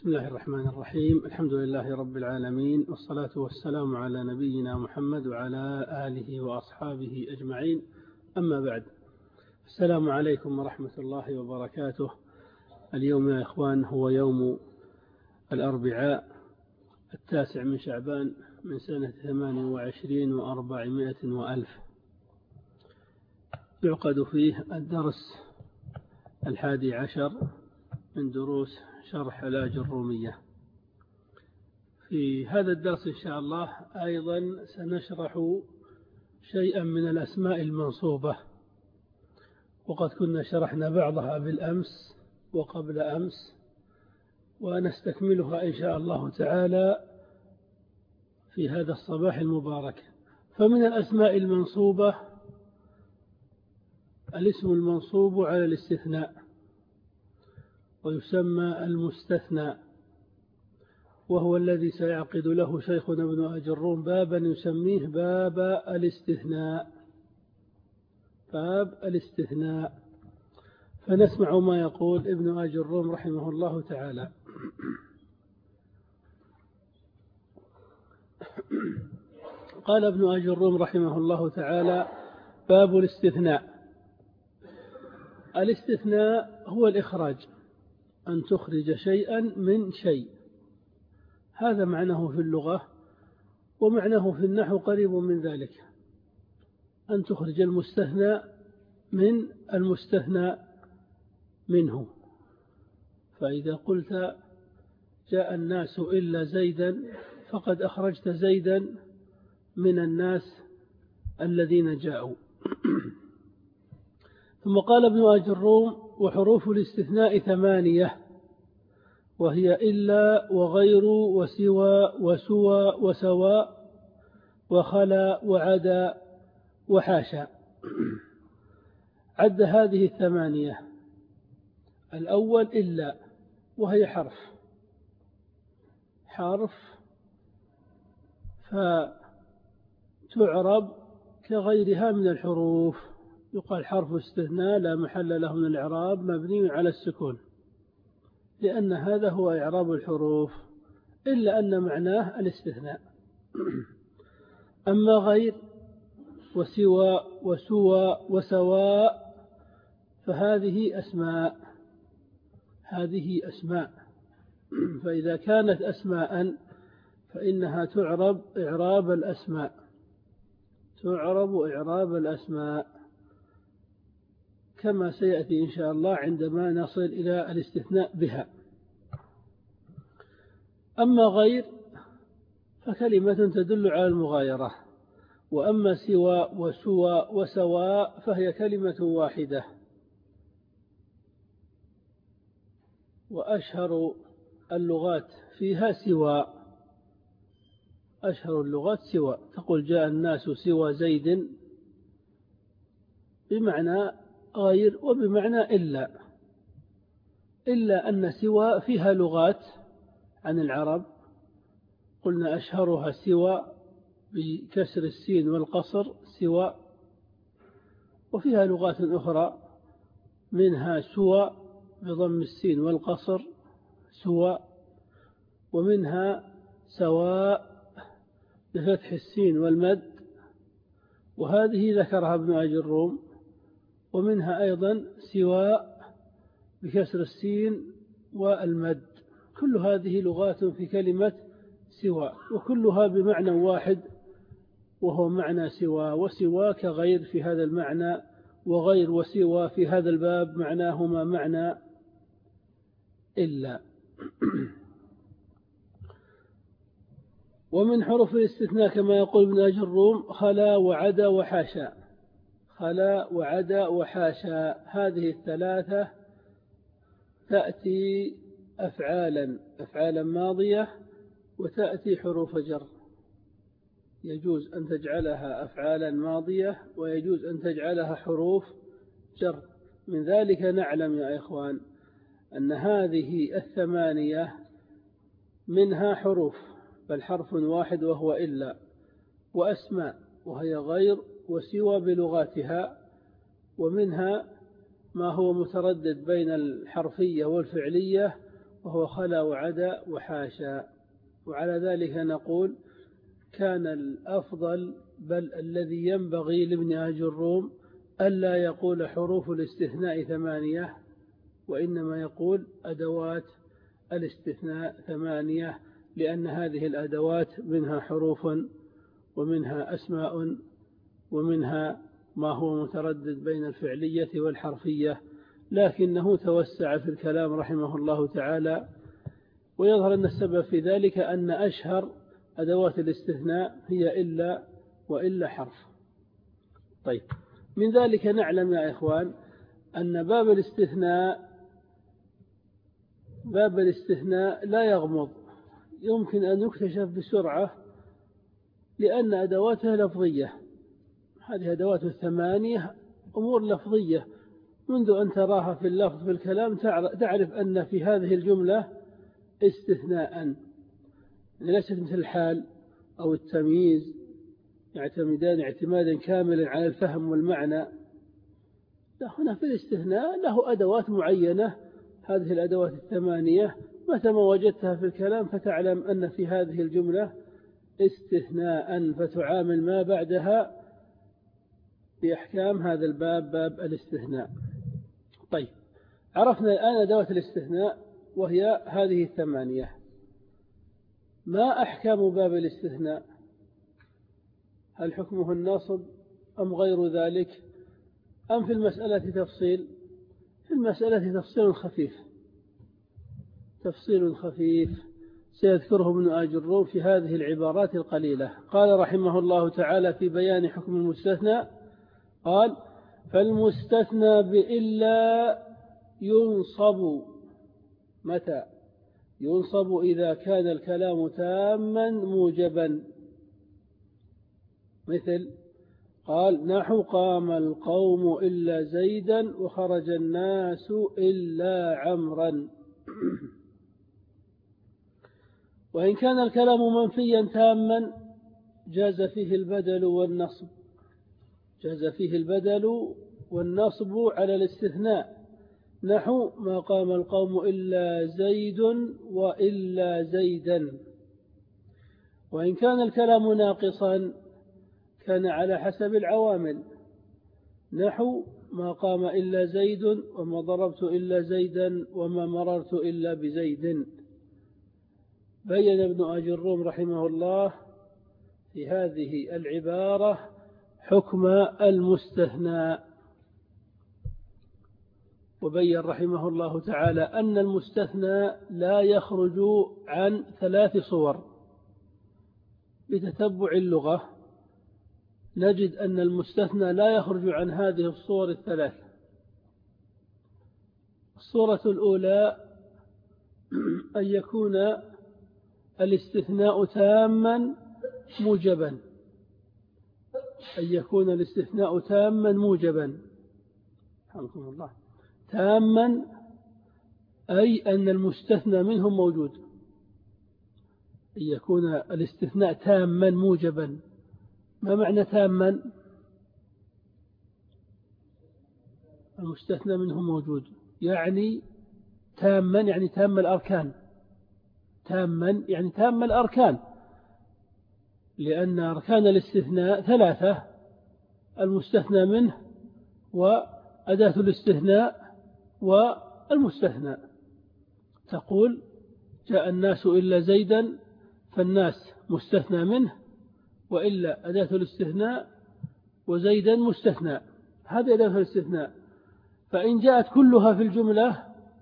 بسم الله الرحمن الرحيم. الحمد لله رب العالمين، والصلاة والسلام على نبينا محمد وعلى آله وأصحابه أجمعين. أما بعد، السلام عليكم ورحمة الله وبركاته. اليوم يا إخوان هو يوم الأربعاء 9 من شعبان من سنة 28 و400 وألف. يعقد فيه الدرس 11 من دروس شرح الآجرومية. في هذا الدرس إن شاء الله أيضا سنشرح شيئا من الأسماء المنصوبة، وقد كنا شرحنا بعضها بالأمس وقبل أمس، ونستكملها إن شاء الله تعالى في هذا الصباح المبارك. فمن الأسماء المنصوبة الاسم المنصوب على الاستثناء، ويسمى المستثنى، وهو الذي سيعقد له شيخنا ابن أجروم بابا يسميه باب الاستثناء. باب الاستثناء. فنسمع ما يقول ابن أجروم رحمه الله تعالى. قال ابن أجروم رحمه الله تعالى: باب الاستثناء. الاستثناء هو الإخراج، أن تخرج شيئا من شيء، هذا معناه في اللغة، ومعناه في النحو قريب من ذلك، أن تخرج المستثنى من المستثنى منه. فإذا قلت جاء الناس إلا زيدا، فقد أخرجت زيدا من الناس الذين جاءوا. ثم قال ابن أجروم: وحروف الاستثناء 8، وهي إلا وغير وسوى وسوى وسواء وخلا وعدا وحاشا. عد هذه 8. الأول إلا، وهي حرف فتعرب كغيرها من الحروف. يقال حرف استثناء لا محل له من الإعراب، مبني على السكون، لأن هذا هو إعراب الحروف، إلا أن معناه الاستثناء. أما غير وسوى وسوى وسواء فهذه أسماء. هذه أسماء، فإذا كانت أسماء فإنها تعرب إعراب الأسماء، تعرب إعراب الأسماء، كما سيأتي إن شاء الله عندما نصل إلى الاستثناء بها. أما غير فكلمة تدل على المغايرة، وأما سوى وسوى وسواء فهي كلمة واحدة. وأشهر اللغات فيها سوى، أشهر اللغات سوى. تقول جاء الناس سوى زيد، بمعنى غير وبمعنى إلا أن سوى فيها لغات عن العرب، قلنا أشهرها سوى بكسر السين والقصر سوى، وفيها لغات أخرى منها سوى بضم السين والقصر سوى، ومنها سواء بفتح السين والمد، وهذه ذكرها ابن أجروم. ومنها أيضا سواء بكسر السين والمد. كل هذه لغات في كلمة سوى، وكلها بمعنى واحد، وهو معنى سوى. وسوى كغير في هذا المعنى، وغير وسوى في هذا الباب معناهما معنى إلا. ومن حروف الاستثناء كما يقول ابن أجروم: خلا وعدا وحاشا. خلا وعدا وحاشا، هذه الثلاثة تأتي أفعالا ماضية، وتأتي حروف جر. يجوز أن تجعلها أفعالا ماضية، ويجوز أن تجعلها حروف جر. من ذلك نعلم يا إخوان أن هذه 8 منها حروف، بل حرف واحد وهو إلا، وأسماء وهي غير وسوى بلغاتها، ومنها ما هو متردد بين الحرفية والفعلية، وهو خلا وعدا وحاشا. وعلى ذلك نقول كان الأفضل بل الذي ينبغي لابن أجروم ألا يقول حروف الاستثناء 8، وإنما يقول أدوات الاستثناء 8، لأن هذه الأدوات منها حروف ومنها أسماء ومنها ما هو متردد بين الفعلية والحرفية، لكنه توسع في الكلام رحمه الله تعالى. ويظهر أن السبب في ذلك أن أشهر أدوات الاستثناء هي إلا وإلا حرف. طيب، من ذلك نعلم يا إخوان أن باب الاستثناء لا يغمض، يمكن أن يكتشف بسرعة لأن أدواتها لفظية. هذه أدوات 8 أمور لفظية، منذ أن تراها في اللفظ في الكلام تعرف أن في هذه الجملة استثناء، ليست مثل الحال أو التمييز يعتمدان اعتمادا كاملا على الفهم والمعنى. هنا في الاستثناء له أدوات معينة، هذه الأدوات 8 متى ما وجدتها في الكلام فتعلم أن في هذه الجملة استثناء، فتعامل ما بعدها بأحكام هذا الباب، باب الاستثناء. طيب، عرفنا الآن أدوات الاستثناء وهي هذه 8. ما أحكام باب الاستثناء؟ هل حكمه النصب أم غير ذلك أم في المسألة تفصيل؟ في المسألة تفصيل خفيف سيذكره ابن أجروم في هذه العبارات القليلة. قال رحمه الله تعالى في بيان حكم المستثنى، قال: فالمستثنى بإلا ينصب. متى ينصب؟ إذا كان الكلام تاما موجبا، مثل قال: نحو قام القوم إلا زيدا وخرج الناس إلا عمرا. وإن كان الكلام منفيا تاما جاز فيه البدل والنصب على الاستثناء، نحو ما قام القوم إلا زيد وإلا زيدا. وإن كان الكلام ناقصا كان على حسب العوامل، نحو ما قام إلا زيد وما ضربت إلا زيدا وما مررت إلا بزيد. بين ابن أجروم رحمه الله في هذه العبارة حكم المستثنى، وبين رحمه الله تعالى أن المستثنى لا يخرج عن 3 صور. بتتبع اللغة نجد أن المستثنى لا يخرج عن هذه الصور 3. الصورة الأولى أن يكون الاستثناء تاما موجبا، رحمكم الله. تاما أي أن المستثنى منه موجود، أن يكون الاستثناء تاما موجبا. ما معنى تاما؟ المستثنى منه موجود، يعني تاما يعني تام الأركان، لأن أركان الاستثناء 3: المستثنى منه وأداة الاستثناء والمستثنى. تقول: جاء الناس إلا زيدا، فالناس مستثنى منه وإلا أداة الاستثناء وزيدا مستثنى، هذه أداة الاستثناء. فإن جاءت كلها في الجملة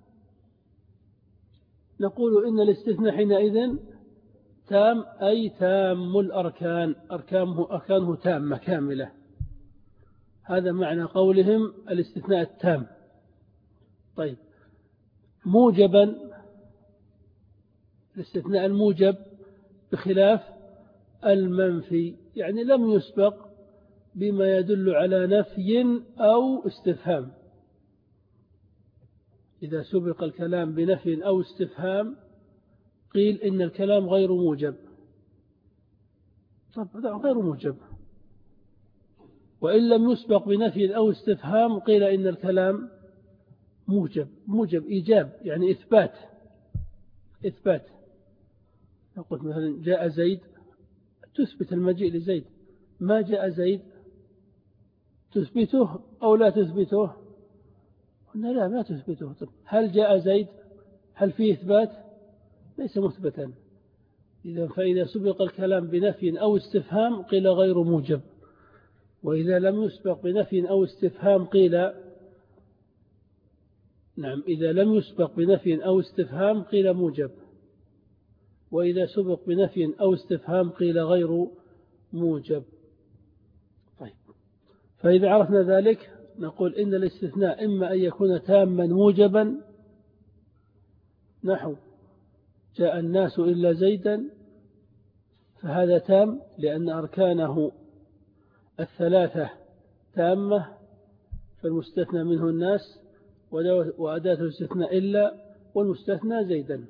نقول إن الاستثناء حينئذ تام، أي تام الأركان، أركانه تامة كاملة. هذا معنى قولهم الاستثناء التام. طيب، موجبا، الاستثناء الموجب بخلاف المنفي، يعني لم يسبق بما يدل على نفي أو استفهام. إذا سبق الكلام بنفي أو استفهام قيل إن الكلام غير موجب. طب هذا غير موجب. وإن لم يسبق بنفي أو استفهام قيل إن الكلام موجب إيجاب، يعني إثبات. إثبات. نقول مثلا جاء زيد، تثبت المجيء لزيد. ما جاء زيد، تثبته أو لا تثبته؟ قلنا لا، ما تثبته. طب هل جاء زيد؟ هل فيه إثبات؟ ليس مثبتا. فإذا سبق الكلام بنفي أو استفهام قيل غير موجب، وإذا لم يسبق بنفي أو استفهام قيل نعم، إذا لم يسبق بنفي أو استفهام قيل موجب، وإذا سبق بنفي أو استفهام قيل غير موجب. طيب، فإذا عرفنا ذلك نقول إن الاستثناء إما أن يكون تاما موجبا، نحو جاء الناس إلا زيدا، فهذا تام لأن أركانه الثلاثة تامة، فالمستثنى منه الناس، وأداة الاستثناء إلا، والمستثنى زيدا.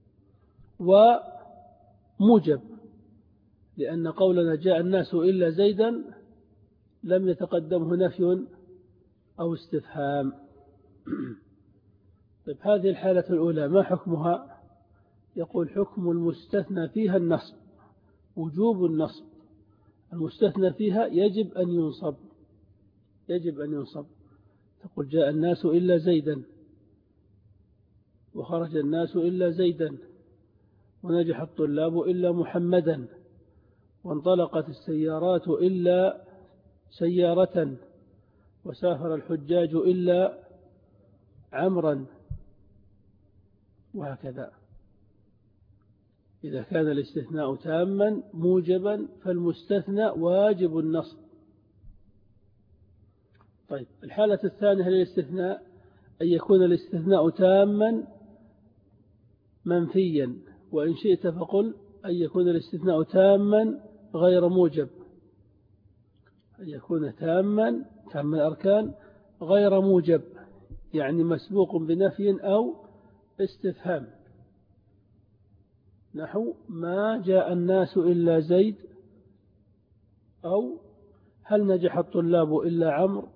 وموجب لأن قولنا جاء الناس إلا زيدا لم يتقدمه نفي أو استفهام. طيب، هذه الحالة الأولى ما حكمها؟ يقول حكم المستثنى فيها النصب، وجوب النصب. المستثنى فيها يجب أن ينصب، يجب أن ينصب. تقول جاء الناس إلا زيدا، وخرج الناس إلا زيدا، ونجح الطلاب إلا محمدا، وانطلقت السيارات إلا سيارة، وسافر الحجاج إلا عمرا، وهكذا. إذا كان الاستثناء تاما موجبا فالمستثنى واجب النصب. طيب، الحالة الثانية للاستثناء أن يكون الاستثناء تاما منفيا، وإن شئت فقل أن يكون الاستثناء تاما غير موجب، أن يكون تاما تام الأركان غير موجب، يعني مسبوق بنفي أو استفهام، نحو ما جاء الناس إلا زيد، أو هل نجح الطلاب إلا عمرو.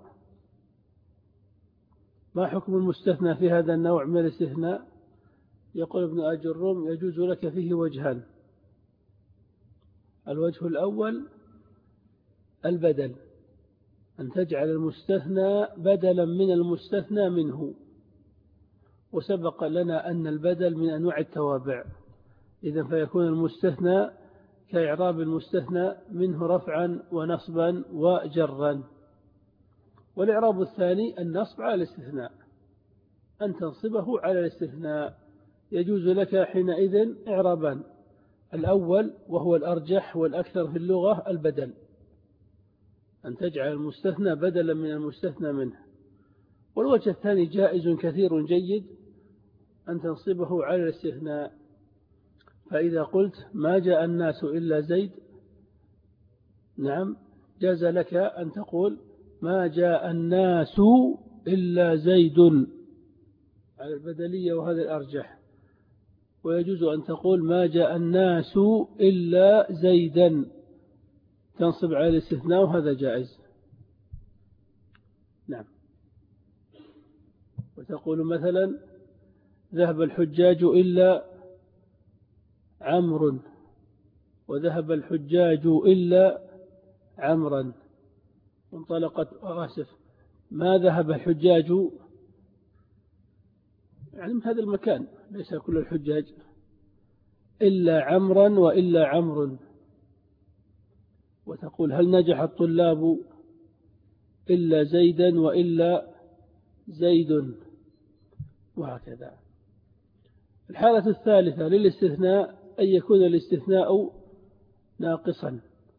ما حكم المستثنى في هذا النوع من الاستثناء؟ يقول ابن أجرم يجوز لك فيه وجهان. الوجه الأول البدل، أن تجعل المستثنى بدلا من المستثنى منه، وسبق لنا أن البدل من أنواع التوابع، إذن فيكون المستثنى كإعراب المستثنى منه رفعا ونصبا وجرا. والإعراب الثاني النصب على الاستثناء، أن تنصبه على الاستثناء. يجوز لك حينئذ إعرابان: الأول وهو الأرجح والأكثر في اللغة البدل، أن تجعل المستثنى بدلا من المستثنى منه. والوجه الثاني جائز كثير جيد، أن تنصبه على الاستثناء. فإذا قلت ما جاء الناس إلا زيد، نعم جاز لك أن تقول ما جاء الناس إلا زيد على البدلية، وهذا الأرجح. ويجوز أن تقول ما جاء الناس إلا زيدا، تنصب على الاستثناء، وهذا جائز. نعم. وتقول مثلا ذهب الحجاج إلا عمرو، وذهب الحجاج إلا عمرا، انطلقت ما ذهب الحجاج، يعني من هذا المكان، ليس كل الحجاج، إلا عمرا وإلا عمرو. وتقول هل نجح الطلاب إلا زيدا وإلا زيد، وهكذا. الحالة الثالثة للاستثناء أن يكون الاستثناء ناقصا.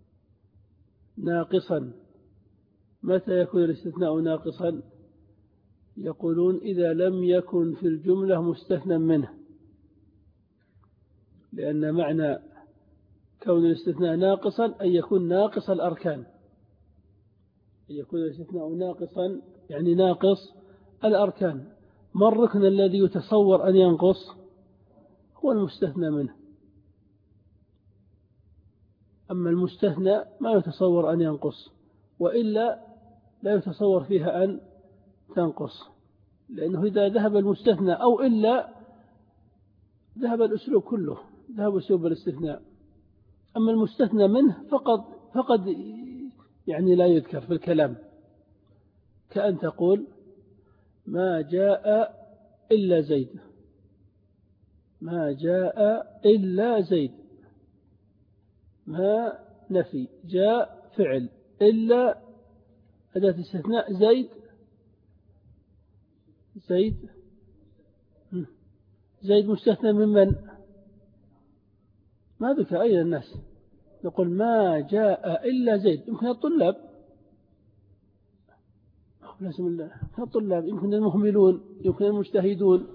ناقصا، متى يكون الاستثناء ناقصا؟ يقولون إذا لم يكن في الجملة مستثنى منه، لأن معنى كون الاستثناء ناقصا أن يكون ناقص الأركان، أن يكون الاستثناء ناقصا يعني ناقص الأركان. ما الركن الذي يتصور أن ينقص؟ هو المستثنى منه. أما المستثنى ما يتصور أن ينقص، وإلا لا يتصور فيها أن تنقص، لأنه إذا ذهب المستثنى أو إلا ذهب الأسلوب كله، ذهب أسلوب الاستثناء. أما المستثنى منه فقد يعني لا يذكر في الكلام، كأن تقول ما جاء إلا زيد، ما جاء إلا زيد، ما نفي، جاء فعل، إلا أداة استثناء، زيد زيد مستثنى من؟ ما ذكر أين الناس. نقول ما جاء إلا زيد، يمكن الطلاب، بسم الله، الطلاب، يمكن المهملون، يمكن المجتهدون.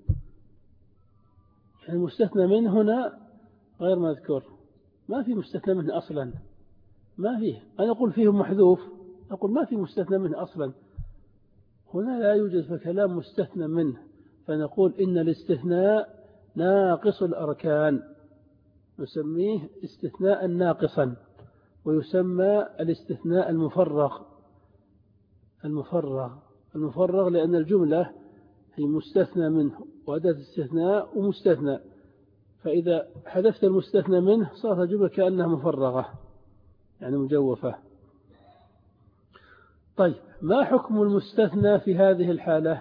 يعني المستثنى منه هنا غير مذكور، ما في مستثنى منه أصلا، ما فيه. أنا أقول فيه محذوف، أقول ما في مستثنى منه أصلا. هنا لا يوجد في الكلام مستثنى منه، فنقول إن الاستثناء ناقص الأركان، نسميه استثناء ناقصا، ويسمى الاستثناء المفرغ لأن الجملة هي مستثنى منه وأداة استثناء ومستثنى، فإذا حذفت المستثنى منه صارت الجملة كأنها مفرغة، يعني مجوفة. طيب، ما حكم المستثنى في هذه الحالة؟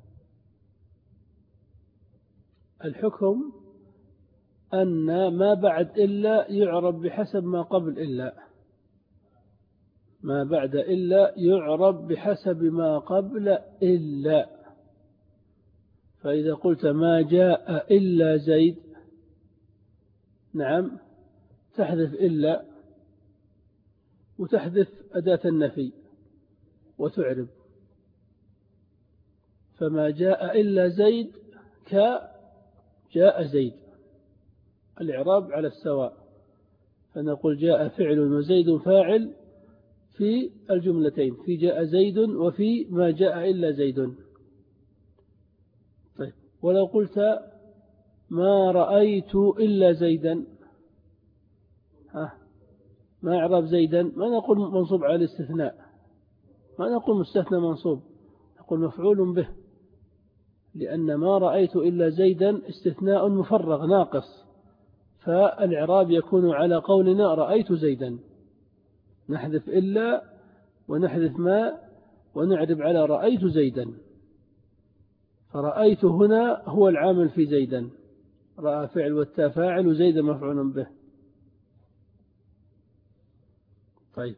الحكم أن ما بعد إلا يعرب بحسب ما قبل إلا، ما بعد إلا يعرب بحسب ما قبل إلا. فإذا قلت ما جاء إلا زيد، نعم، تحذف إلا وتحذف أداة النفي وتعرب. فما جاء إلا زيد كجاء زيد، الإعراب على السواء، فنقول جاء فعل وزيد فاعل في الجملتين، في جاء زيد وفي ما جاء إلا زيد. طيب، ولو قلت ما رأيت إلا زيدا، ما إعراب زيدا؟ ما نقول منصوب على الاستثناء، ما نقول مستثنى منصوب، نقول مفعول به، لأن ما رأيت إلا زيدا استثناء مفرغ ناقص، فالإعراب يكون على قولنا رأيت زيدا، نحذف إلا ونحذف ما ونعرب على رأيت زيدا. فرأيت هنا هو العامل في زيدا، رأى فعل والتاء فاعل وزيدا مفعول به. طيب،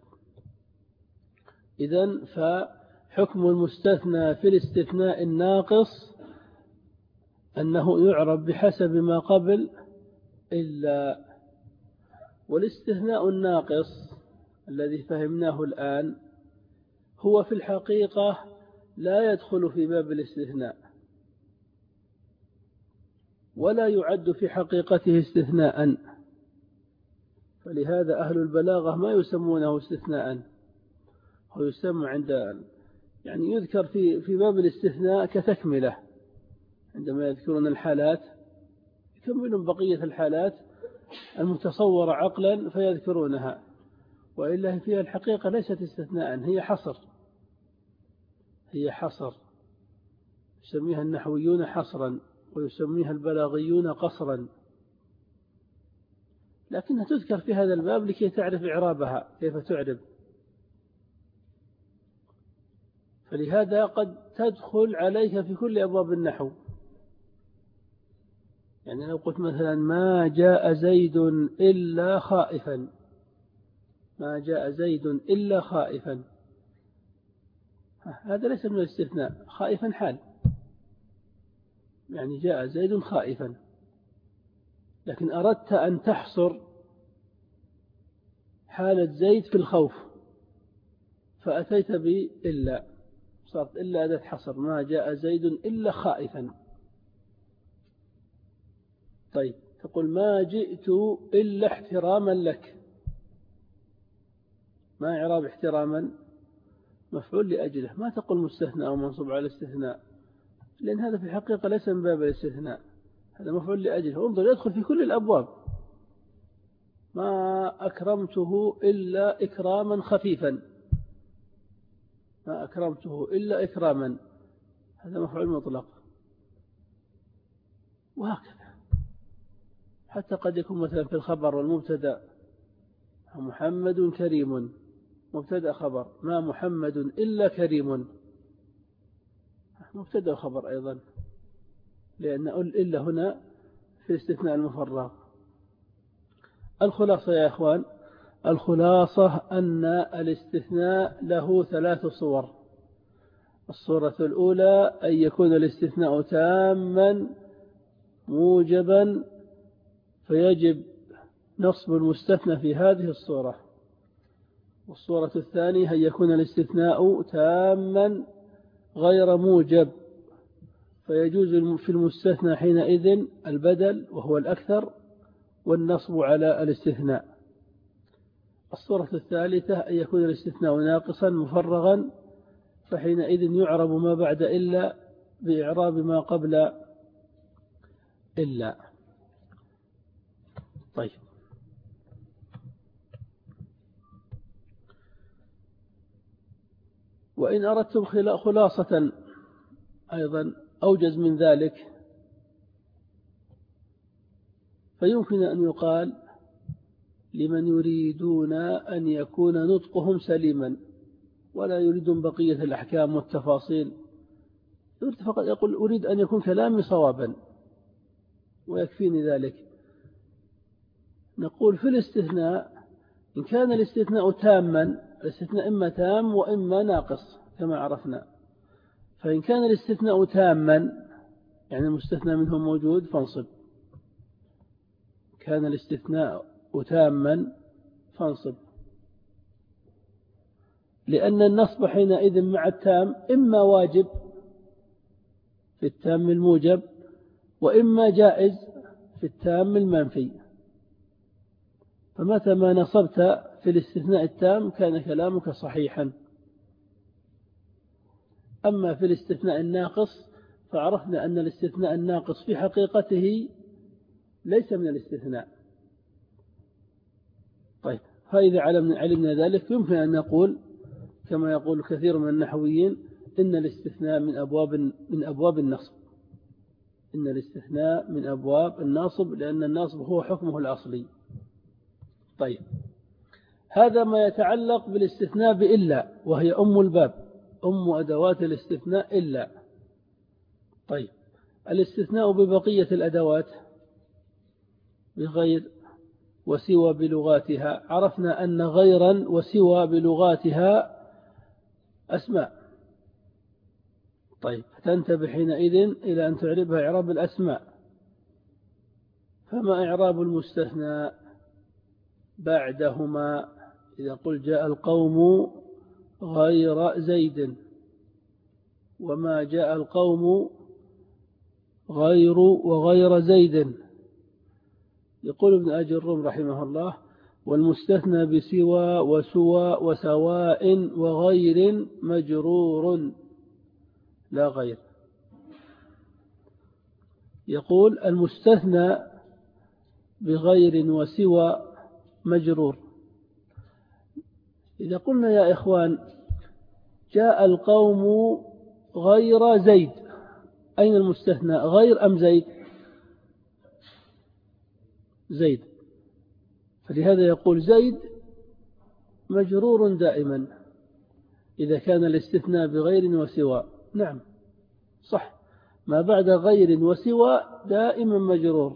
إذن فحكم المستثنى في الاستثناء الناقص أنه يعرب بحسب ما قبل إلا. والاستثناء الناقص الذي فهمناه الآن هو في الحقيقة لا يدخل في باب الاستثناء، ولا يعد في حقيقته استثناء، فلهذا أهل البلاغة ما يسمونه استثناء، هو يسمى عند يعني يذكر في باب الاستثناء كتكملة، عندما يذكرون الحالات يكملون بقية الحالات المتصورة عقلا فيذكرونها، وإلا فيها الحقيقة ليست استثناء، هي حصر، يسميها النحويون حصرا ويسميها البلاغيون قصرا، لكنها تذكر في هذا الباب لكي تعرف إعرابها كيف تعرب. فلهذا قد تدخل عليك في كل أبواب النحو. يعني لو قلت مثلا ما جاء زيد إلا خائفا، ما جاء زيد إلا خائفا، هذا ليس من الاستثناء، خائفا حال، يعني جاء زيد خائفا، لكن أردت أن تحصر حالة زيد في الخوف فأتيت بإلا، صارت إلا أداة حصر، ما جاء زيد إلا خائفا. طيب، تقول ما جئت إلا احتراما لك، ما إعراب احتراما؟ مفعول لأجله، ما تقول مستثنى أو منصوب على الاستثناء، لأن هذا في الحقيقة ليس من باب الاستثناء، هذا مفعول لأجله. انظر، يدخل في كل الأبواب. ما أكرمته إلا إكراما خفيفا، ما أكرمته إلا إكراما، هذا مفعول مطلق، وهكذا. حتى قد يكون مثلا في الخبر والمبتدأ محمد كريم، مبتدأ خبر، ما محمد إلا كريم، مبتدأ خبر أيضا، لأن إلا هنا في استثناء المفرغ. الخلاصة يا إخوان، الخلاصة أن الاستثناء له 3 صور. الصورة الأولى أن يكون الاستثناء تاما موجبا فيجب نصب المستثنى في هذه الصورة. والصورة الثانية أن يكون الاستثناء تاما غير موجب فيجوز في المستثنى حينئذ البدل وهو الأكثر والنصب على الاستثناء. الصورة الثالثة أن يكون الاستثناء ناقصا مفرغا فحينئذ يعرب ما بعد إلا بإعراب ما قبل إلا. طيب، وإن أردتم خلاصة أيضا أوجز من ذلك، فيمكن أن يقال لمن يريدون أن يكون نطقهم سليما ولا يريدون بقية الأحكام والتفاصيل، فقط يقول أريد أن يكون كلامي صوابا ويكفيني ذلك. نقول في الاستثناء إن كان الاستثناء تاما، الاستثناء إما تام وإما ناقص كما عرفنا، فإن كان الاستثناء تاما يعني المستثنى منه موجود فانصب، كان الاستثناء تاما فانصب، لأن النصب حينئذ مع التام إما واجب في التام الموجب وإما جائز في التام المنفي. فمتى ما نصبت في الاستثناء التام كان كلامك صحيحا. أما في الاستثناء الناقص فعرفنا أن الاستثناء الناقص في حقيقته ليس من الاستثناء. طيب، فإذا علمنا ذلك يمكن أن نقول كما يقول كثير من النحويين إن الاستثناء من أبواب النصب، إن الاستثناء من أبواب النصب لأن النصب هو حكمه الأصلي. طيب، هذا ما يتعلق بالاستثناء بإلا، وهي أم الباب، أم أدوات الاستثناء إلا. طيب، الاستثناء ببقية الأدوات بغير وسوى بلغاتها، عرفنا أن غيرا وسوى بلغاتها أسماء. طيب، تنتبه حينئذ إلى أن تعربها إعراب الأسماء. فما إعراب المستثنى بعدهما؟ إذا قل جاء القوم غير زيد، وما جاء القوم غير وغير زيد. يقول ابن أجي الروم رحمه الله: والمستثنى بسوى وسوى وسواء وغير مجرور لا غير. يقول المستثنى بغير وسوى مجرور. إذا قلنا يا إخوان جاء القوم غير زيد، أين المستثنى، غير أم زيد؟ زيد. فلهذا يقول زيد مجرور دائما إذا كان الاستثناء بغير وسوى. نعم صح، ما بعد غير وسوى دائما مجرور.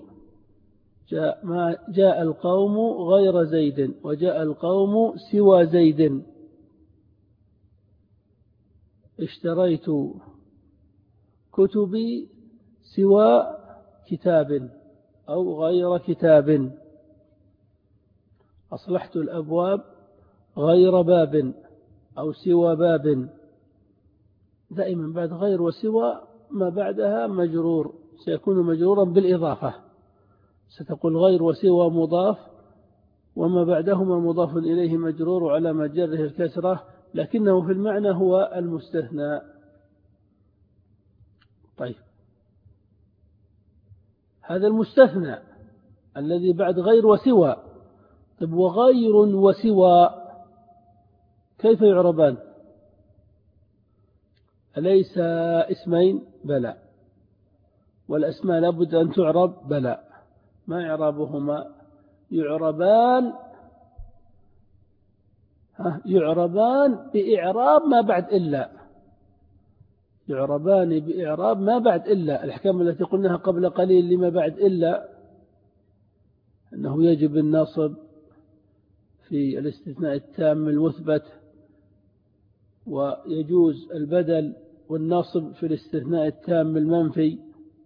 جاء القوم غير زيد وجاء القوم سوى زيد. اشتريت كتبي سوى كتاب أو غير كتاب. أصلحت الأبواب غير باب أو سوى باب. دائما بعد غير وسوى ما بعدها مجرور، سيكون مجرورا بالإضافة. ستقول غير وسوى مضاف وما بعدهما مضاف إليه مجرور وعلى مجره الكسرة، لكنه في المعنى هو المستثنى. طيب، هذا المستثنى الذي بعد غير وسوى. طيب، وغير وسوى كيف يعربان؟ أليس اسمين؟ بلى. والأسماء لابد أن تعرب؟ بلى. ما إعرابهما؟ يعربان بإعراب ما بعد إلا، يعربان بإعراب ما بعد إلا. الأحكام التي قلناها قبل قليل لما بعد إلا أنه يجب النصب في الاستثناء التام المثبت، ويجوز البدل والنصب في الاستثناء التام المنفي،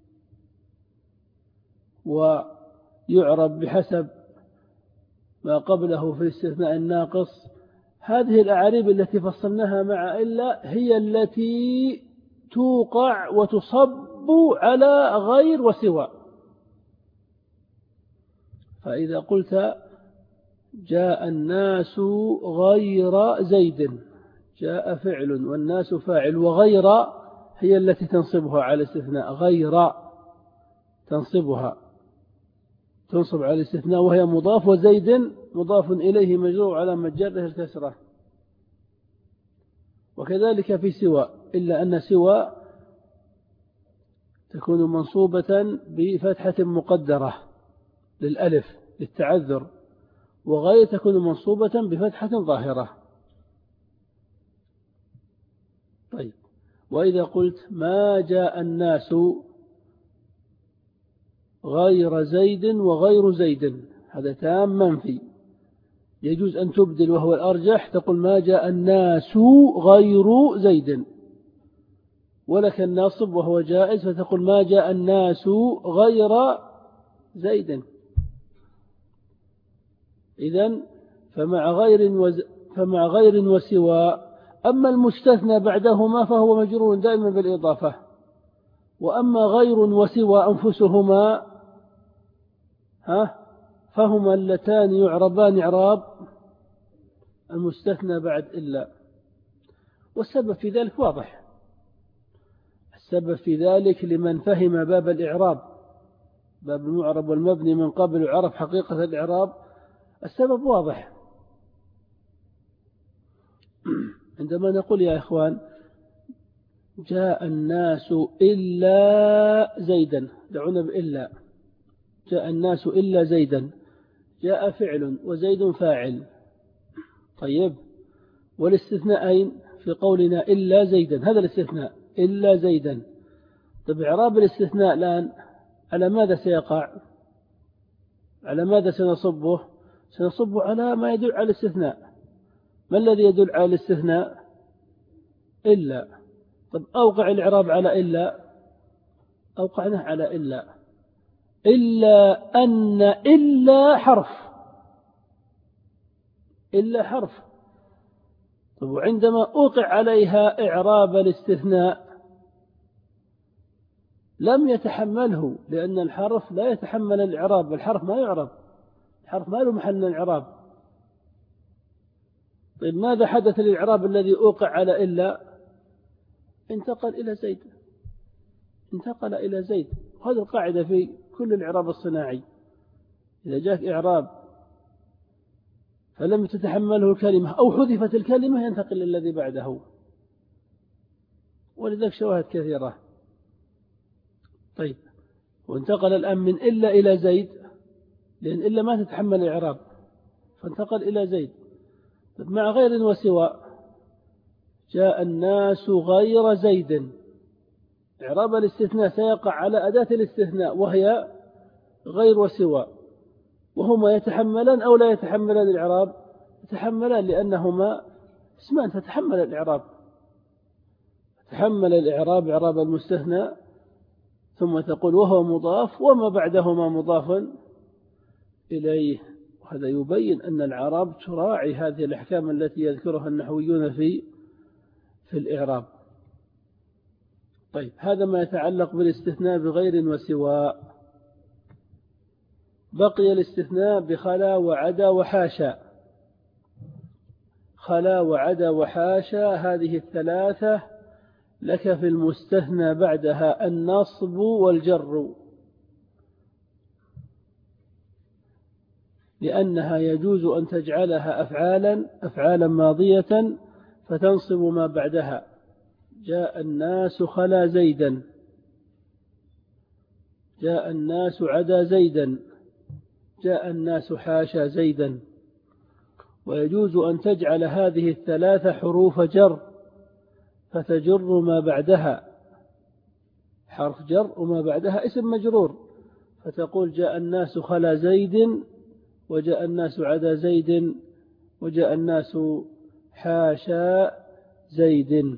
ويعرب بحسب ما قبله في الاستثناء الناقص. هذه الأعاريب التي فصلناها مع إلا هي التي توقع وتصب على غير وسوى. فإذا قلت جاء الناس غير زيد، جاء فعل والناس فاعل، وغير هي التي تنصبها على الاستثناء، غير تنصب على الاستثناء وهي مضاف، وزيد مضاف إليه مجرور على مجره الكسرة. وكذلك في سوى، إلا أن سوى تكون منصوبة بفتحة مقدرة للألف للتعذر، وغير تكون منصوبة بفتحة ظاهرة. طيب، وإذا قلت ما جاء الناس غير زيد وغير زيد، هذا تام منفي، يجوز أن تبدل وهو الأرجح، تقول ما جاء الناس غير زيد، ولك الناصب وهو جائز فتقول ما جاء الناس غير زيد. إذن فمع غير وسوى. أما المستثنى بعدهما فهو مجرور دائما بالإضافة، وأما غير وسوى أنفسهما فهما اللتان يعربان إعراب المستثنى بعد إلا. والسبب في ذلك واضح، السبب في ذلك لمن فهم باب الإعراب، باب المعرب والمبني من قبل وعرف حقيقة الإعراب، السبب واضح. عندما نقول يا إخوان جاء الناس إلا زيدا، دعونا بإلا، جاء الناس إلا زيدا، جاء فعل وزيد فاعل. طيب، والاستثناءين في قولنا إلا زيدا، هذا الاستثناء إلا زيدا. طيب، إعراب الاستثناء الآن على ماذا سيقع؟ على ماذا سنصبه؟ سنصبه على ما يدل على الاستثناء. ما الذي يدل على الاستثناء؟ إلا. طب أوقع الإعراب على إلا، أوقعناه على إلا أن إلا حرف. طب وعندما أوقع عليها إعراب الاستثناء لم يتحمله، لأن الحرف لا يتحمل الإعراب، الحرف ما يعرب، الحرف ما له محل الإعراب. طيب، ماذا حدث للإعراب الذي أوقع على إلا؟ انتقل إلى زيد. وهذه القاعدة في كل الإعراب الصناعي، إذا جاءك إعراب فلم تتحمله الكلمة أو حذفت الكلمة ينتقل الذي بعده، ولذلك شواهد كثيرة. طيب، وانتقل الآن من إلا إلى زيد، لأن إلا ما تتحمل الإعراب فانتقل إلى زيد. طيب، مع غير وسوى جاء الناس غير زيد، إعراب الاستثناء سيقع على أداة الاستثناء وهي غير وسوى، وهما يتحملان أو لا يتحملان الإعراب؟ يتحملان، لأنهما اسمان تتحمل الإعراب، تحمل الإعراب إعراب المستثنى، ثم تقول وهو مضاف وما بعدهما مضاف إليه. وهذا يبين أن الإعراب تراعي هذه الأحكام التي يذكرها النحويون في الإعراب. طيب، هذا ما يتعلق بالاستثناء بغير وسوى. بقي الاستثناء بخلا وعدا وحاشا. خلا وعدا وحاشا هذه الثلاثة لك في المستثنى بعدها النصب والجر، لأنها يجوز أن تجعلها أفعالا ماضية فتنصب ما بعدها. جاء الناس خلا زيدا، جاء الناس عدا زيدا، جاء الناس حاشا زيدا. ويجوز أن تجعل هذه الثلاثة حروف جر فتجر ما بعدها، حرف جر وما بعدها اسم مجرور، فتقول جاء الناس خلا زيد، وجاء الناس عدا زيد، وجاء الناس حاشا زيد.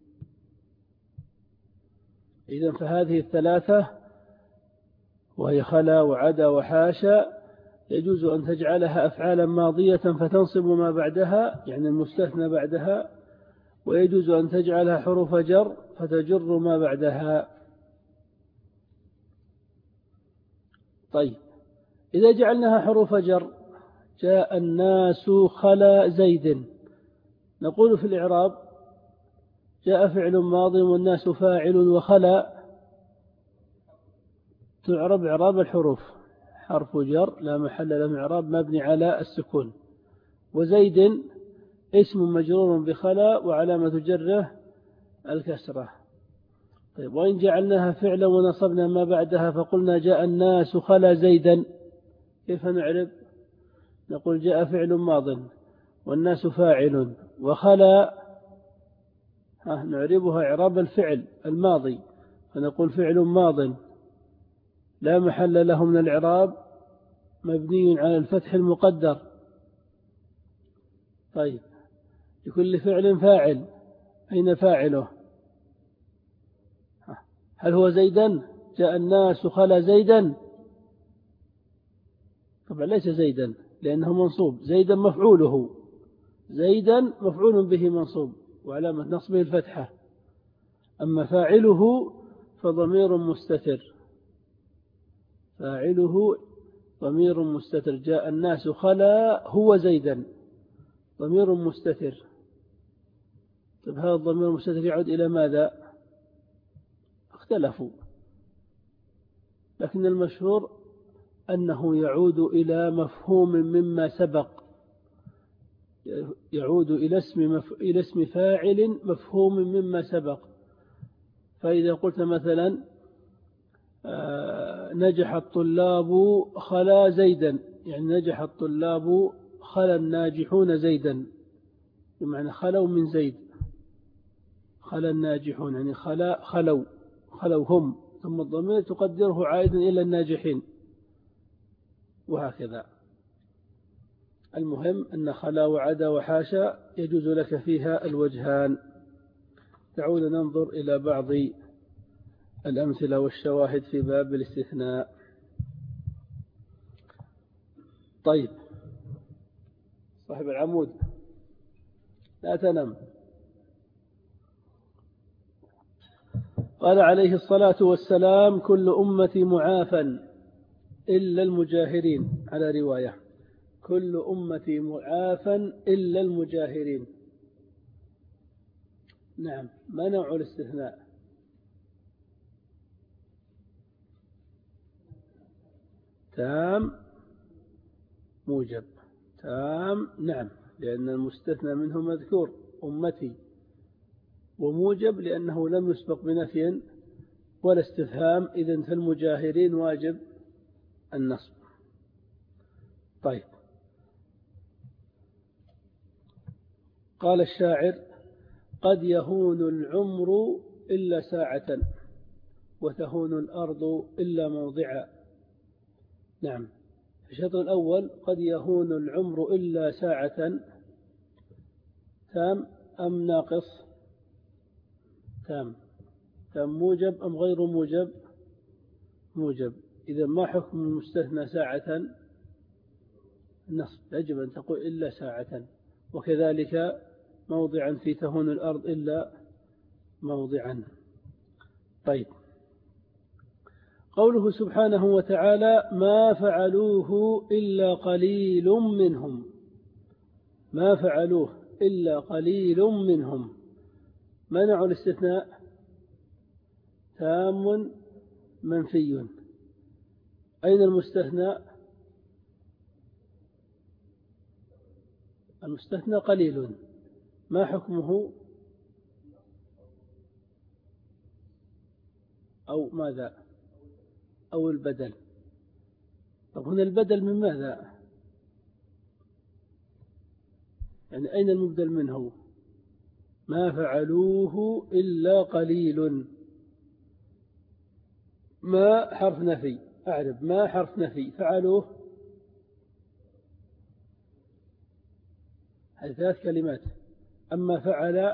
إذن فهذه الثلاثة وهي خلا وعدا وحاشا يجوز أن تجعلها أفعالا ماضية فتنصب ما بعدها يعني المستثنى بعدها، ويجوز أن تجعلها حروف جر فتجر ما بعدها. طيب إذا جعلناها حروف جر، جاء الناس خلا زيد، نقول في الإعراب جاء فعل ماض والناس فاعل وخلا تعرب إعراب الحروف حرف جر لا محل له من إعراب مبني على السكون، وزيد اسم مجرور بخلا وعلامة جره الكسرة. طيب وإن جعلناها فعلا ونصبنا ما بعدها فقلنا جاء الناس خلا زيدا، كيف نعرب؟ نقول جاء فعل ماض والناس فاعل وخلا نعربها إعراب الفعل الماضي، فنقول فعل ماض لا محل له من الإعراب مبني على الفتح المقدر. طيب لكل فعل فاعل، أين فاعله؟ هل هو زيدا؟ جاء الناس خلا زيدا؟ طبعا ليس زيدا لأنه منصوب، زيدا مفعوله، زيدا مفعول به منصوب وعلامة نصبه الفتحة، أما فاعله فضمير مستتر، فاعله ضمير مستتر، جاء الناس خلا هو زيدا ضمير مستتر. طيب هذا الضمير المستتر يعود إلى ماذا؟ اختلفوا، لكن المشهور أنه يعود إلى مفهوم مما سبق، يعود إلى اسم فاعل مفهوم مما سبق. فإذا قلت مثلا نجح الطلاب خلا زيدا، يعني نجح الطلاب خلا الناجحون زيدا، بمعنى خلوا من زيد، خلا الناجحون يعني خلوا هم، ثم الضمير تقدره عائدا إلى الناجحين وهكذا. المهم أن خلا وعدا وحاشا يجوز لك فيها الوجهان. تعود ننظر إلى بعض الأمثلة والشواهد في باب الاستثناء. طيب صاحب العمود لا تنم. قال عليه الصلاة والسلام كل أمتي معافى إلا المجاهرين، على رواية كل أمتي معافى إلا المجاهرين. نعم، ما نوع الاستثناء؟ تام موجب، تام نعم، لأن المستثنى منه مذكور أمتي، وموجب لأنه لم يسبق بنفي ولا استفهام، إذن فالمجاهرين واجب النصب. طيب قال الشاعر قد يهون العمر إلا ساعة وتهون الأرض إلا موضعا. نعم، في الشطر الأول قد يهون العمر إلا ساعة، تام أم ناقص؟ تام موجب أم غير موجب؟ موجب. إذا ما حكم المستثنى ساعة؟ نصب، يجب أن تقول إلا ساعة، وكذلك موضعا في تهون الأرض إلا موضعا. طيب قوله سبحانه وتعالى ما فعلوه إلا قليل منهم، ما فعلوه إلا قليل منهم، منع الاستثناء تام منفي. أين المستثنى؟ المستثنى قليل، ما حكمه؟ أو ماذا؟ أو البدل. طب هنا البدل من ماذا؟ يعني أين المبدل منه؟ ما فعلوه إلا قليل. ما حرف نفي، أعرف ما حرف نفي، فعلوه هذه 3 كلمات. أما فعل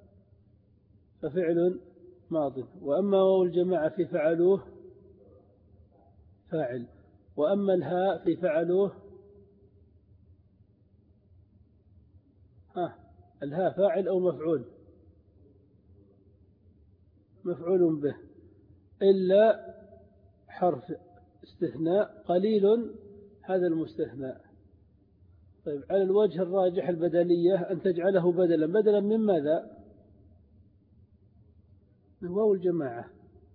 ففعل ماض، وأما واو الجماعة في فعلوه فاعل، وأما الهاء في فعلوه الهاء فاعل أو مفعول؟ مفعول به، إلا حرف استثناء قليل، هذا المستثنى. طيب على الوجه الراجح البدلية أن تجعله بدلا من ماذا؟ من واو الجماعة.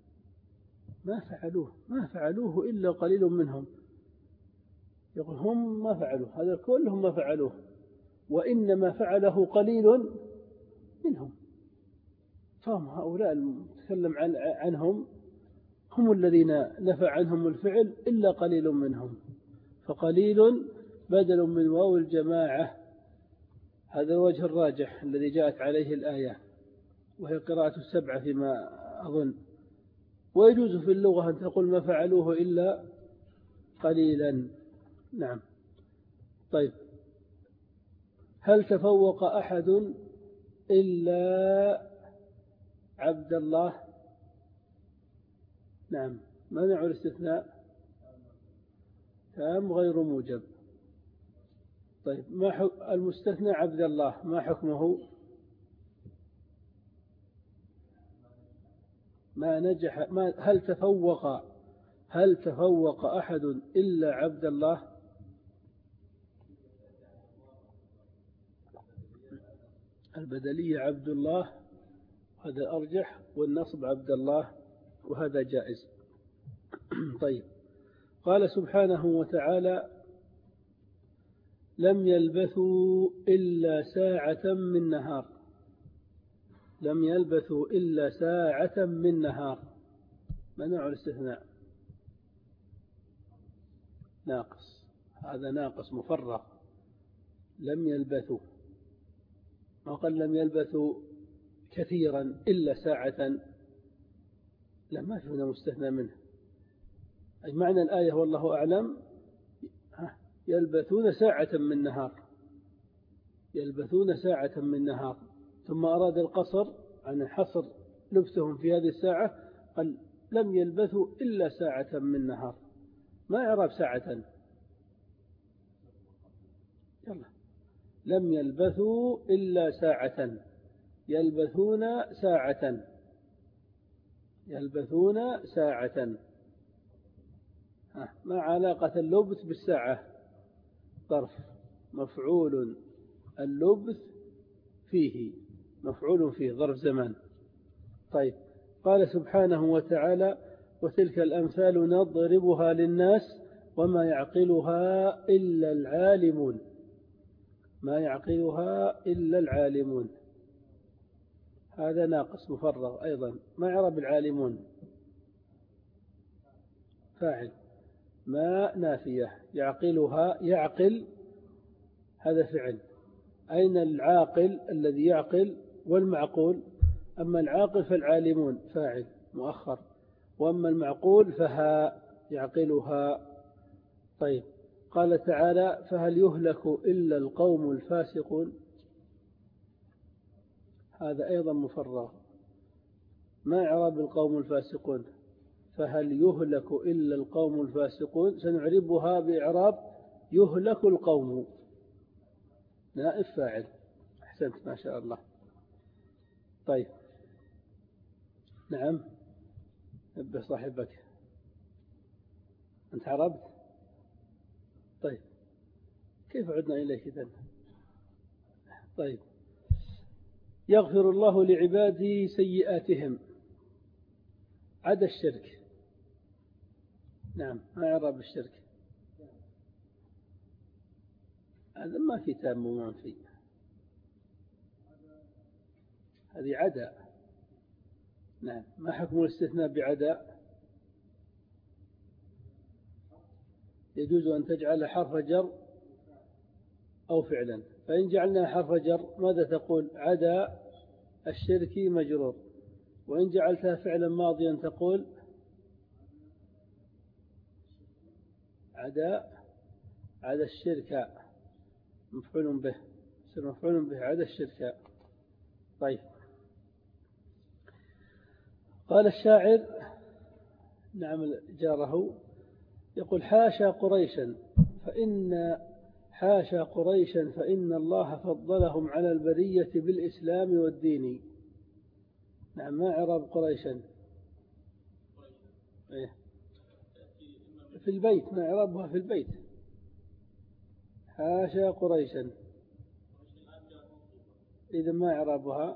ما فعلوه إلا قليل منهم. يقول هم ما فعلوه، هذا كلهم ما فعلوه، وإنما فعله قليل منهم. فهم هؤلاء المتكلم عنهم هم الذين نفى عنهم الفعل إلا قليل منهم، فقليل بدل من واو الجماعة. هذا الوجه الراجح الذي جاءت عليه الآية، وهي قراءة 7 فيما أظن. ويجوز في اللغة أن تقول ما فعلوه إلا قليلا. نعم. طيب هل تفوق أحد إلا عبد الله؟ نعم. منع الاستثناء تام غير موجب. طيب ما المستثنى عبد الله ما حكمه؟ ما نجح. هل تفوق أحد إلا عبد الله؟ البدلية عبد الله، هذا أرجح، والنصب عبد الله، وهذا جائز. طيب قال سبحانه وتعالى لم يلبثوا إلا ساعة من نهار. لم يلبثوا إلا ساعة من نهار، منع الاستثناء ناقص، هذا ناقص مفرغ. لم يلبثوا، ما قال لم يلبثوا كثيرا إلا ساعة، لا ما في هنا مستثنى منه. أي معنى الآية والله أعلم يلبثون ساعة من نهار، يلبثون ساعة من نهار، ثم أراد القصر عن حصر لبثهم في هذه الساعة، قال لم يلبثوا إلا ساعة من نهار. ما إعراب ساعة؟ يلا. لم يلبثوا إلا ساعة، يلبثون ساعة، يلبثون ساعة. ما علاقة اللبث بالساعة؟ ظرف مفعول، اللبث فيه مفعول فيه، ظرف زمان. طيب قال سبحانه وتعالى وتلك الأمثال نضربها للناس وما يعقلها إلا العالمون. ما يعقلها إلا العالمون، هذا ناقص مفرغ أيضا. ما إعراب العالمون؟ فاعل، ما نافية، يعقلها، يعقل هذا فعل. أين العاقل الذي يعقل والمعقول؟ أما العاقل فالعالمون فاعل مؤخر، وأما المعقول فها يعقلها. طيب قال تعالى فهل يهلك إلا القوم الفاسقون، هذا أيضا مفرغ. ما إعراب القوم الفاسقون؟ فهل يهلك إلا القوم الفاسقون، سنعربها بإعراب يهلك القوم، نائب فاعل. أحسنت ما شاء الله. طيب نعم، نبه صاحبك، أنت عربت؟ طيب كيف عدنا إليك إذن؟ طيب يغفر الله لعباده سيئاتهم، عدا الشرك. نعم، ما إعراب الشرك؟ هذا ما في تام ومنفي، هذه عدا. نعم. ما حكم الاستثناء بعدا؟ يجوز أن تجعل حرف جر أو فعلا. فإن جعلنا حرف جر ماذا تقول؟ عدا الشرك مجرور. وإن جعلتها فعلا ماضيا تقول عدا الشرك مفعول به، مفعول به عدا الشرك. طيب، قال الشاعر نعم جاره يقول حاشا قريشا فإن الله فضلهم على البرية بالإسلام والدين. نعم، ما إعراب قريشا؟ في البيت، ما إعرابها في البيت؟ حاشا قريشا، إذا ما إعرابها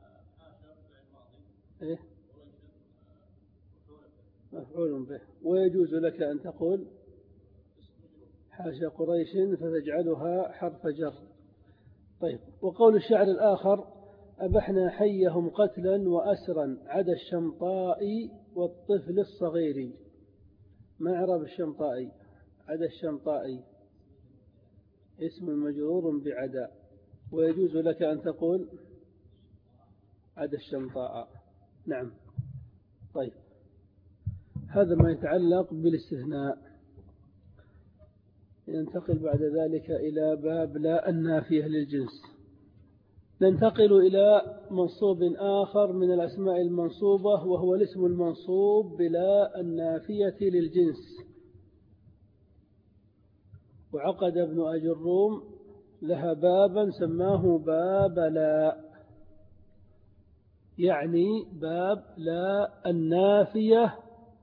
مفعول به. ويجوز لك أن تقول حاشا قريش فتجعلها حرف جر. طيب، وقول الشعر الآخر أبحنا حيهم قتلا وأسرا عدا الشمطاء والطفل الصغير. ما إعراب الشمطاء؟ عدا الشمطاء اسم مجرور بعدا. ويجوز لك أن تقول عدا الشمطاء. نعم. طيب، هذا ما يتعلق بالاستثناء. ننتقل بعد ذلك إلى باب لا النافية للجنس. ننتقل إلى منصوب آخر من الأسماء المنصوبة، وهو الاسم المنصوب بلا النافية للجنس. وعقد ابن أجروم لها بابا سماه باب لا، يعني باب لا النافية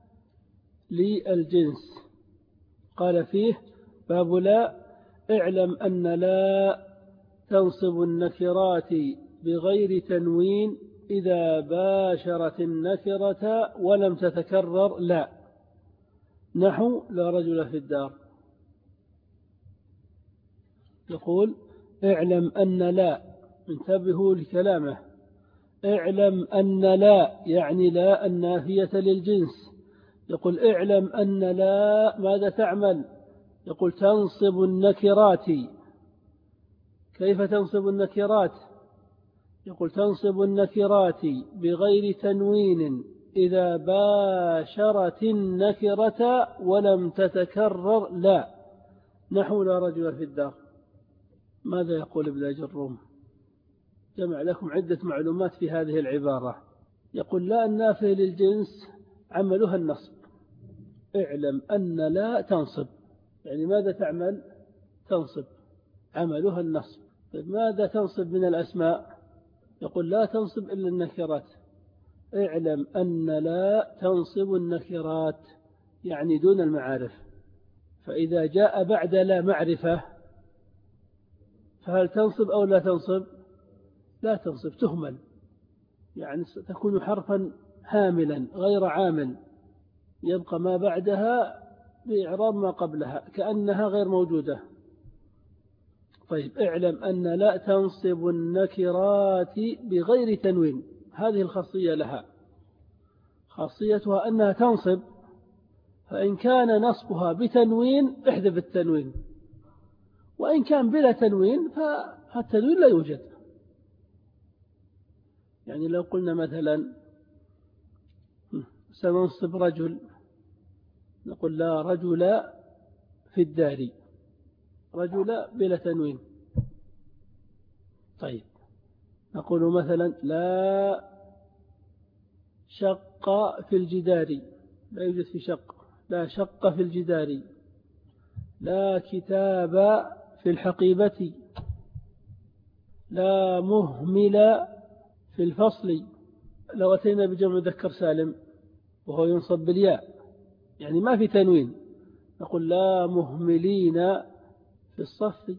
للجنس. قال فيه باب لا اعلم أن لا تنصب النكرات بغير تنوين إذا باشرت النكرة ولم تتكرر لا، نحو لا رجل في الدار. يقول اعلم أن لا، انتبهوا لكلامه، اعلم أن لا يعني لا النافية للجنس. يقول اعلم أن لا ماذا تعمل؟ يقول تنصب النكرات. كيف تنصب النكرات؟ يقول تنصب النكرات بغير تنوين إذا باشرت النكرة ولم تتكرر لا، نحو لا رجل في الدار. ماذا يقول ابن أجروم؟ جمع لكم عدة معلومات في هذه العبارة. يقول لا النافية للجنس عملها النصب. اعلم أن لا تنصب، يعني ماذا تعمل؟ تنصب، عملها النصب. طيب ماذا تنصب من الأسماء؟ يقول لا تنصب إلا النكرات. اعلم أن لا تنصب النكرات يعني دون المعارف. فإذا جاء بعد لا معرفة فهل تنصب أو لا تنصب؟ لا تنصب، تهمل، يعني تكون حرفا هاملا غير عامل، يبقى ما بعدها بإعراب ما قبلها كأنها غير موجودة. طيب، اعلم أن لا تنصب النكرات بغير تنوين، هذه الخاصية لها، خاصيتها أنها تنصب، فإن كان نصبها بتنوين احذف التنوين، وإن كان بلا تنوين فالتنوين لا يوجد. يعني لو قلنا مثلا سننصب رجل، نقول لا رجل في الدار، رجل بلا تنوين. طيب، نقول مثلا لا شق في الجدار، لا يوجد في شق، لا شق في الجدار. لا كتاب في الحقيبة، لا مهمل في الفصل. لو أتينا بجمع مذكر سالم وهو ينصب بالياء يعني ما في تنوين، نقول لا مهملين في الصف،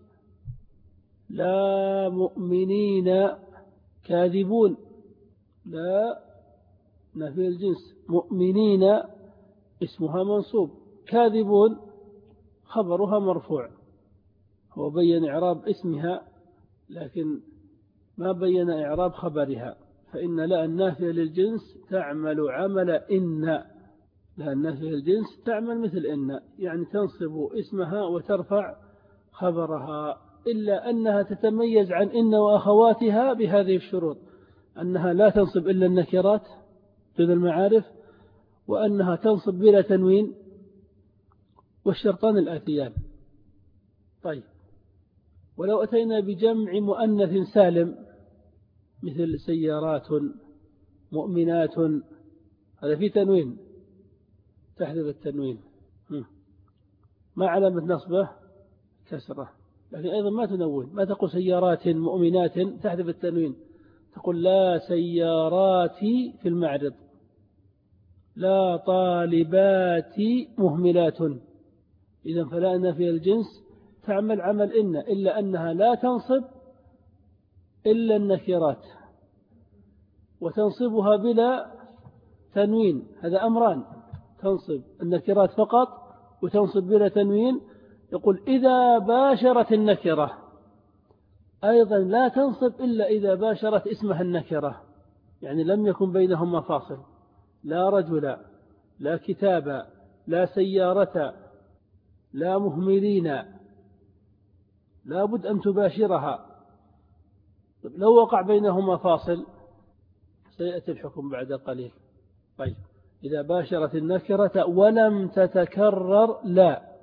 لا مؤمنين كاذبون. لا نفي الجنس، مؤمنين اسمها منصوب، كاذبون خبرها مرفوع. هو بين إعراب اسمها لكن ما بين إعراب خبرها. فإن لا النافية للجنس تعمل عمل إن، لأن نفي الجنس تعمل مثل إن، يعني تنصب اسمها وترفع خبرها، إلا أنها تتميز عن إن وأخواتها بهذه الشروط: أنها لا تنصب إلا النكرات دون المعارف، وأنها تنصب بلا تنوين، والشرطان الآتيان. طيب، ولو أتينا بجمع مؤنث سالم مثل سيارات، مؤمنات، هذا في تنوين، تحذف التنوين. ما علامة نصبه؟ كسرة. لكن أيضا ما تنون، ما تقول سيارات مؤمنات تحذف التنوين، تقول لا سيارات في المعرض، لا طالبات مهملات. إذن فلا نفي الجنس تعمل عمل إن، إلا أنها لا تنصب إلا النكرات، وتنصبها بلا تنوين. هذا أمران: تنصب النكرات فقط وتنصب بلا تنوين. يقول إذا باشرت النكرة، أيضا لا تنصب إلا إذا باشرت اسمها النكرة، يعني لم يكن بينهما فاصل: لا رجل، لا كتاب، لا سيارة، لا مهملين، لا بد أن تباشرها. لو وقع بينهما فاصل سيأتي الحكم بعد قليل. طيب، إذا باشرت النكرة ولم تتكرر لا،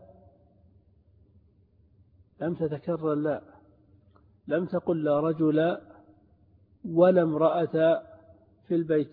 لم تتكرر لا، لم تقل لا رجل ولا امرأة في البيت،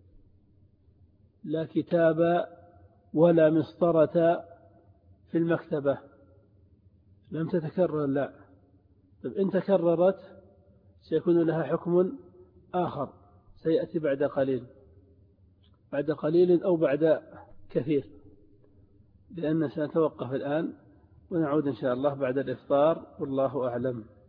لا كتاب ولا مسطرة في المكتبة، لم تتكرر لا. طيب، إن تكررت سيكون لها حكم آخر سيأتي بعد قليل، بعد قليل أو بعد كثير، لأننا سنتوقف الآن ونعود إن شاء الله بعد الإفطار، والله أعلم.